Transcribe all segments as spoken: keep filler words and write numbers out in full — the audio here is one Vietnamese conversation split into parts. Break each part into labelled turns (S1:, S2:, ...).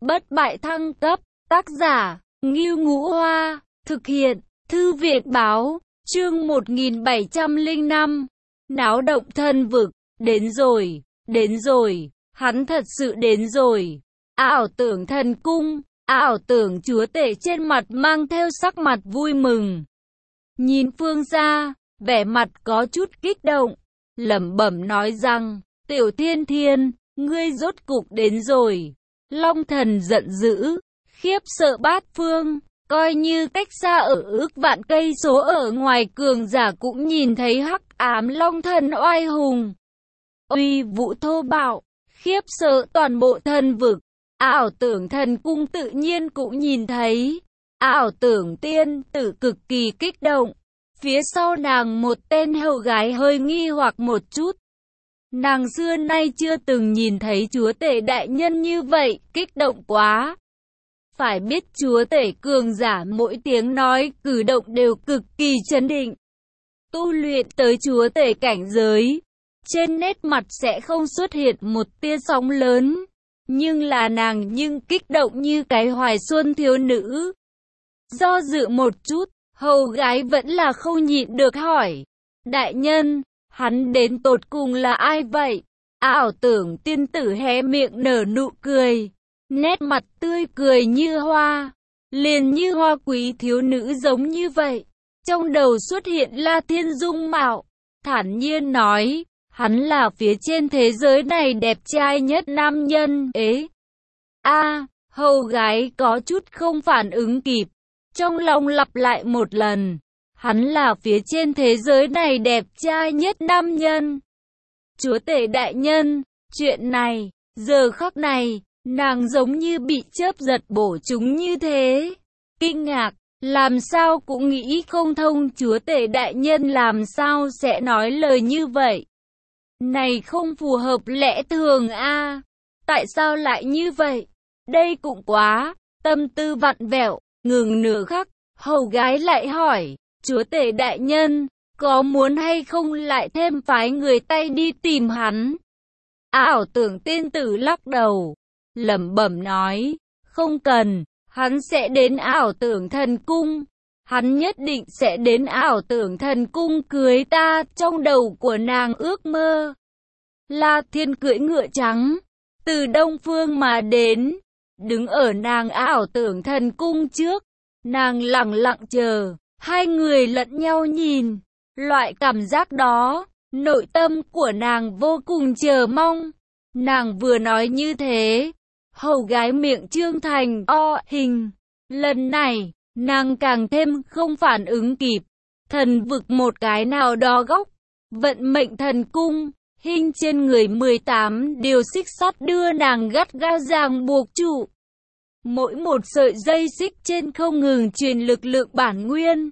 S1: bất bại thăng cấp, tác giả, Ngưu Ngũ Hoa, thực hiện, Thư viện Báo, chương một nghìn bảy trăm lẻ năm, náo động thân vực, đến rồi, đến rồi, hắn thật sự đến rồi, ảo tưởng thần cung, ảo tưởng chúa tể trên mặt mang theo sắc mặt vui mừng. Nhìn Phương Gia, vẻ mặt có chút kích động, lẩm bẩm nói rằng, Tiểu Thiên Thiên, ngươi rốt cục đến rồi. Long thần giận dữ, khiếp sợ bát phương, coi như cách xa ở ước vạn cây số ở ngoài cường giả cũng nhìn thấy hắc ám long thần oai hùng. Uy vũ thô bạo, khiếp sợ toàn bộ thần vực. Ảo tưởng thần cung tự nhiên cũng nhìn thấy. Ảo tưởng tiên tử cực kỳ kích động. Phía sau nàng một tên hầu gái hơi nghi hoặc một chút. Nàng xưa nay chưa từng nhìn thấy chúa tể đại nhân như vậy, kích động quá. Phải biết chúa tể cường giả mỗi tiếng nói, cử động đều cực kỳ chấn định. Tu luyện tới chúa tể cảnh giới, trên nét mặt sẽ không xuất hiện một tia sóng lớn. Nhưng là nàng nhưng kích động như cái hoài xuân thiếu nữ. Do dự một chút, hầu gái vẫn là không nhịn được hỏi. Đại nhân, hắn đến tột cùng là ai vậy? Ảo tưởng tiên tử hé miệng nở nụ cười. Nét mặt tươi cười như hoa. Liền như hoa quý thiếu nữ giống như vậy. Trong đầu xuất hiện La Thiên dung mạo. Thản nhiên nói. Hắn là phía trên thế giới này đẹp trai nhất nam nhân. Ế. A, hầu gái có chút không phản ứng kịp. Trong lòng lặp lại một lần. Hắn là phía trên thế giới này đẹp trai nhất nam nhân. Chúa tể đại nhân, chuyện này, giờ khắc này, nàng giống như bị chớp giật bổ trúng như thế. Kinh ngạc, làm sao cũng nghĩ không thông chúa tể đại nhân làm sao sẽ nói lời như vậy. Này không phù hợp lẽ thường a. À, tại sao lại như vậy? Đây cũng quá, tâm tư vặn vẹo, ngừng nửa khắc, hầu gái lại hỏi. Chúa tể đại nhân, có muốn hay không lại thêm phái người tay đi tìm hắn? Ảo tưởng tiên tử lắc đầu, lẩm bẩm nói, không cần, hắn sẽ đến ảo tưởng thần cung. Hắn nhất định sẽ đến ảo tưởng thần cung cưới ta, trong đầu của nàng ước mơ. La Thiên cưỡi ngựa trắng, từ đông phương mà đến, đứng ở nàng ảo tưởng thần cung trước, nàng lặng lặng chờ. Hai người lẫn nhau nhìn, loại cảm giác đó, nội tâm của nàng vô cùng chờ mong. Nàng vừa nói như thế, hầu gái miệng trương thành o hình. Lần này, nàng càng thêm không phản ứng kịp. Thần vực một cái nào đó góc, vận mệnh thần cung, hình trên người mười tám điều xích sắt đưa nàng gắt gao ràng buộc trụ. Mỗi một sợi dây xích trên không ngừng truyền lực lượng bản nguyên.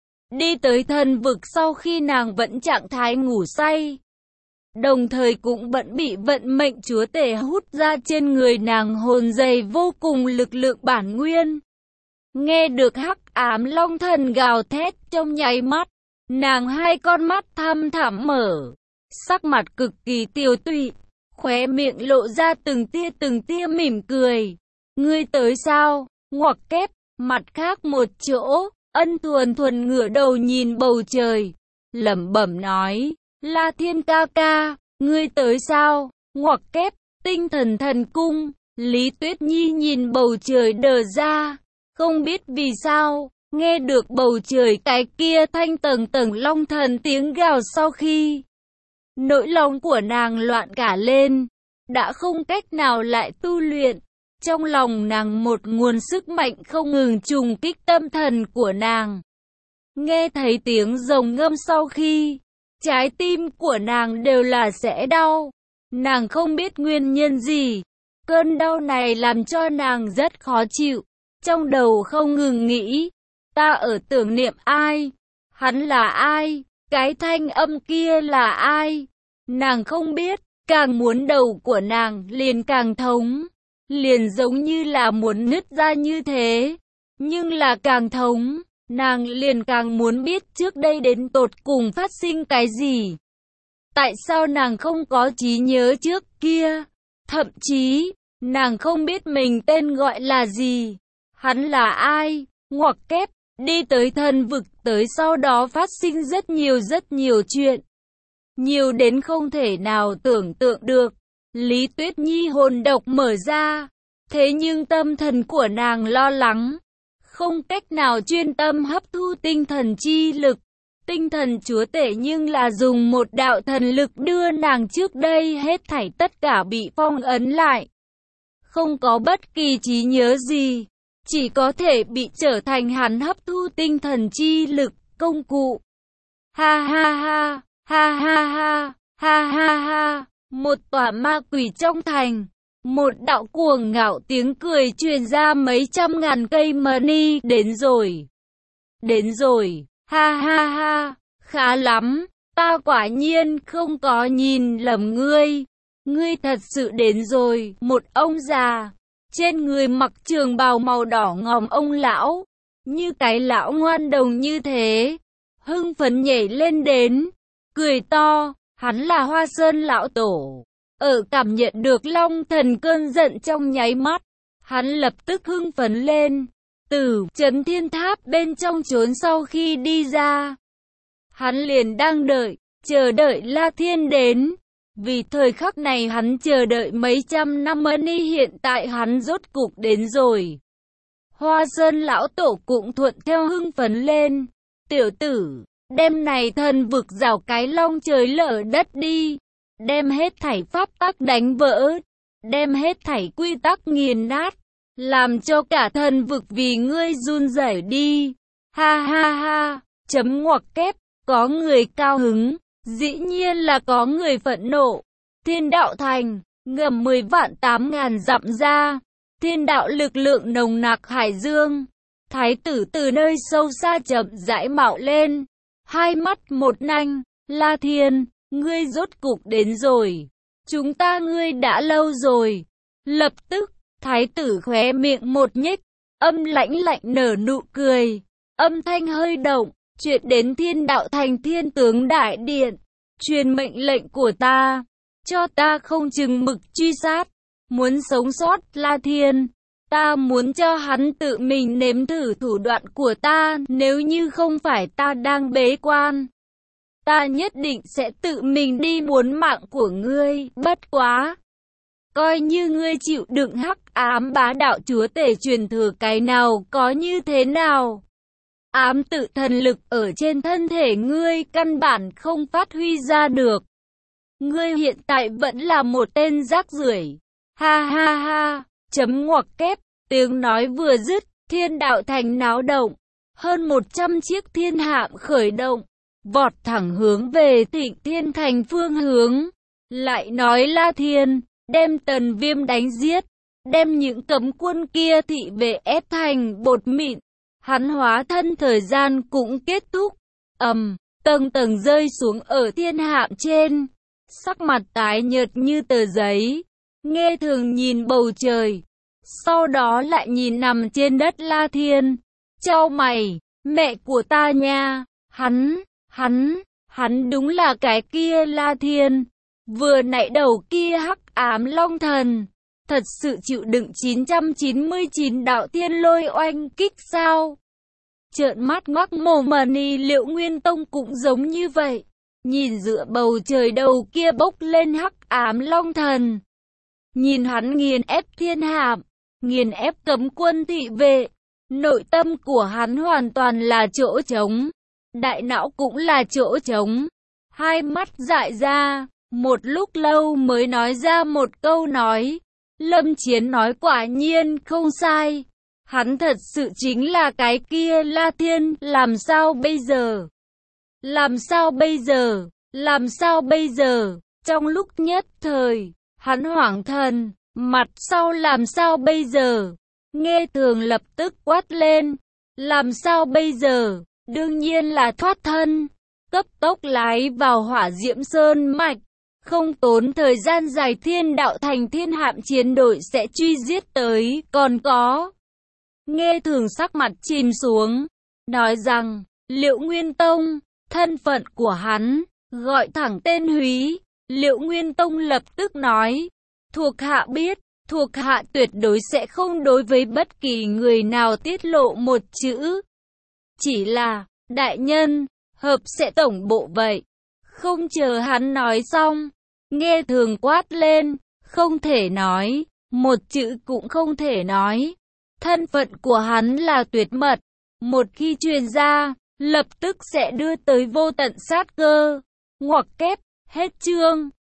S1: Đi tới thần vực sau khi nàng vẫn trạng thái ngủ say. Đồng thời cũng vẫn bị vận mệnh chúa tể hút ra trên người nàng hồn dày vô cùng lực lượng bản nguyên. Nghe được hắc ám long thần gào thét trong nháy mắt. Nàng hai con mắt thăm thẳm mở. Sắc mặt cực kỳ tiêu tụy. Khóe miệng lộ ra từng tia từng tia mỉm cười. Ngươi tới sao? Ngoặc kép, mặt khác một chỗ, Ân Thuần Thuần ngửa đầu nhìn bầu trời, lẩm bẩm nói, La Thiên ca ca, ngươi tới sao? Ngoặc kép, tinh thần thần cung, Lý Tuyết Nhi nhìn bầu trời đờ ra, không biết vì sao, nghe được bầu trời cái kia thanh tầng tầng long thần tiếng gào sau khi. Nỗi lòng của nàng loạn cả lên, đã không cách nào lại tu luyện. Trong lòng nàng một nguồn sức mạnh không ngừng trùng kích tâm thần của nàng. Nghe thấy tiếng rồng ngâm sau khi, trái tim của nàng đều là sẽ đau. Nàng không biết nguyên nhân gì. Cơn đau này làm cho nàng rất khó chịu. Trong đầu không ngừng nghĩ, ta ở tưởng niệm ai? Hắn là ai? Cái thanh âm kia là ai? Nàng không biết, càng muốn đầu của nàng liền càng thống. Liền giống như là muốn nứt ra như thế. Nhưng là càng thống, nàng liền càng muốn biết trước đây đến tột cùng phát sinh cái gì. Tại sao nàng không có trí nhớ trước kia? Thậm chí, Nàng không biết mình tên gọi là gì, hắn là ai, ngoặc kép, đi tới thần vực tới sau đó phát sinh rất nhiều rất nhiều chuyện. Nhiều đến không thể nào tưởng tượng được. Lý Tuyết Nhi hồn độc mở ra, thế nhưng tâm thần của nàng lo lắng, không cách nào chuyên tâm hấp thu tinh thần chi lực. Tinh thần chúa tể nhưng là dùng một đạo thần lực đưa nàng trước đây hết thảy tất cả bị phong ấn lại. Không có bất kỳ trí nhớ gì, chỉ có thể bị trở thành hắn hấp thu tinh thần chi lực, công cụ. Ha ha ha, ha ha ha, ha ha ha, một tòa ma quỷ trong thành. Một đạo cuồng ngạo tiếng cười truyền ra mấy trăm ngàn cây money, đến rồi. Đến rồi, ha ha ha, khá lắm, ta quả nhiên không có nhìn lầm ngươi. Ngươi thật sự đến rồi, một ông già, trên người mặc trường bào màu đỏ ngòm ông lão, như cái lão ngoan đồng như thế, hưng phấn nhảy lên đến, cười to, hắn là Hoa Sơn lão tổ. Ở cảm nhận được Long Thần cơn giận trong nháy mắt, hắn lập tức hưng phấn lên, từ Chấn Thiên Tháp bên trong trốn sau khi đi ra. Hắn liền đang đợi, chờ đợi La Thiên đến. Vì thời khắc này hắn chờ đợi mấy trăm năm money, hiện tại hắn rốt cục đến rồi. Hoa Sơn lão tổ cũng thuận theo hưng phấn lên. Tiểu tử, đêm này thần vực rào cái long trời lở đất đi. Đem hết thảy pháp tắc đánh vỡ. Đem hết thảy quy tắc nghiền nát. Làm cho cả thần vực vì ngươi run rẩy đi. Ha ha ha, chấm ngoặc kép, có người cao hứng. Dĩ nhiên là có người phẫn nộ. Thiên đạo thành, ngầm mười vạn tám ngàn dặm ra. Thiên đạo lực lượng nồng nặc hải dương. Thái tử từ nơi sâu xa chậm rãi mạo lên. Hai mắt một nanh, La Thiên, ngươi rốt cục đến rồi. Chúng ta ngươi đã lâu rồi. Lập tức, thái tử khóe miệng một nhếch, âm lãnh lạnh nở nụ cười. Âm thanh hơi động. Chuyện đến thiên đạo thành thiên tướng đại điện, truyền mệnh lệnh của ta, cho ta không chừng mực truy sát, muốn sống sót La Thiên, ta muốn cho hắn tự mình nếm thử thủ đoạn của ta, nếu như không phải ta đang bế quan, ta nhất định sẽ tự mình đi muốn mạng của ngươi, bất quá. Coi như ngươi chịu đựng hắc ám bá đạo chúa tể truyền thừa cái nào có như thế nào. Ám tự thần lực ở trên thân thể ngươi căn bản không phát huy ra được. Ngươi hiện tại vẫn là một tên rác rưởi. Ha ha ha, chấm ngoặc kép, tiếng nói vừa dứt, thiên đạo thành náo động. Hơn một trăm chiếc thiên hạm khởi động, vọt thẳng hướng về Thịnh Thiên Thành phương hướng. Lại nói La Thiên, đem Tần Viêm đánh giết, đem những cấm quân kia thị vệ ép thành bột mịn. Hắn hóa thân thời gian cũng kết thúc. Ầm, um, tầng tầng rơi xuống ở thiên hạm trên. Sắc mặt tái nhợt như tờ giấy. Nghe thường nhìn bầu trời. Sau đó lại nhìn nằm trên đất La Thiên. Chau mày, mẹ của ta nha. Hắn, hắn, hắn đúng là cái kia La Thiên. Vừa nãy đầu kia hắc ám long thần. Thật sự chịu đựng chín trăm chín mươi chín đạo thiên lôi oanh kích sao? Trợn mắt ngoác mồm Money Liệu Nguyên Tông cũng giống như vậy. Nhìn dựa bầu trời đầu kia bốc lên hắc ám long thần. Nhìn hắn nghiền ép thiên hạm, nghiền ép cấm quân thị vệ. Nội tâm của hắn hoàn toàn là chỗ trống. Đại não cũng là chỗ trống. Hai mắt dại ra, một lúc lâu mới nói ra một câu nói. Lâm Chiến nói quả nhiên không sai. Hắn thật sự chính là cái kia La Thiên, làm sao bây giờ? Làm sao bây giờ? Làm sao bây giờ? Trong lúc nhất thời, hắn hoảng thần, mặt sau làm sao bây giờ? Nghe thường lập tức quát lên. Làm sao bây giờ? Đương nhiên là thoát thân. Cấp tốc lái vào Hỏa Diễm Sơn mạch. Không tốn thời gian dài thiên đạo thành thiên hạm chiến đội sẽ truy giết tới, còn có. Nghe thường sắc mặt chìm xuống, nói rằng, Liệu Nguyên Tông, thân phận của hắn, gọi thẳng tên húy. Liệu Nguyên Tông lập tức nói, thuộc hạ biết, Thuộc hạ tuyệt đối sẽ không đối với bất kỳ người nào tiết lộ một chữ. Chỉ là, đại nhân, hợp sẽ tổng bộ vậy. Không chờ hắn nói xong, nghe thường quát lên, không thể nói, một chữ cũng không thể nói. Thân phận của hắn là tuyệt mật, một khi truyền ra, lập tức sẽ đưa tới vô tận sát cơ. Ngoặc kép, hết chương.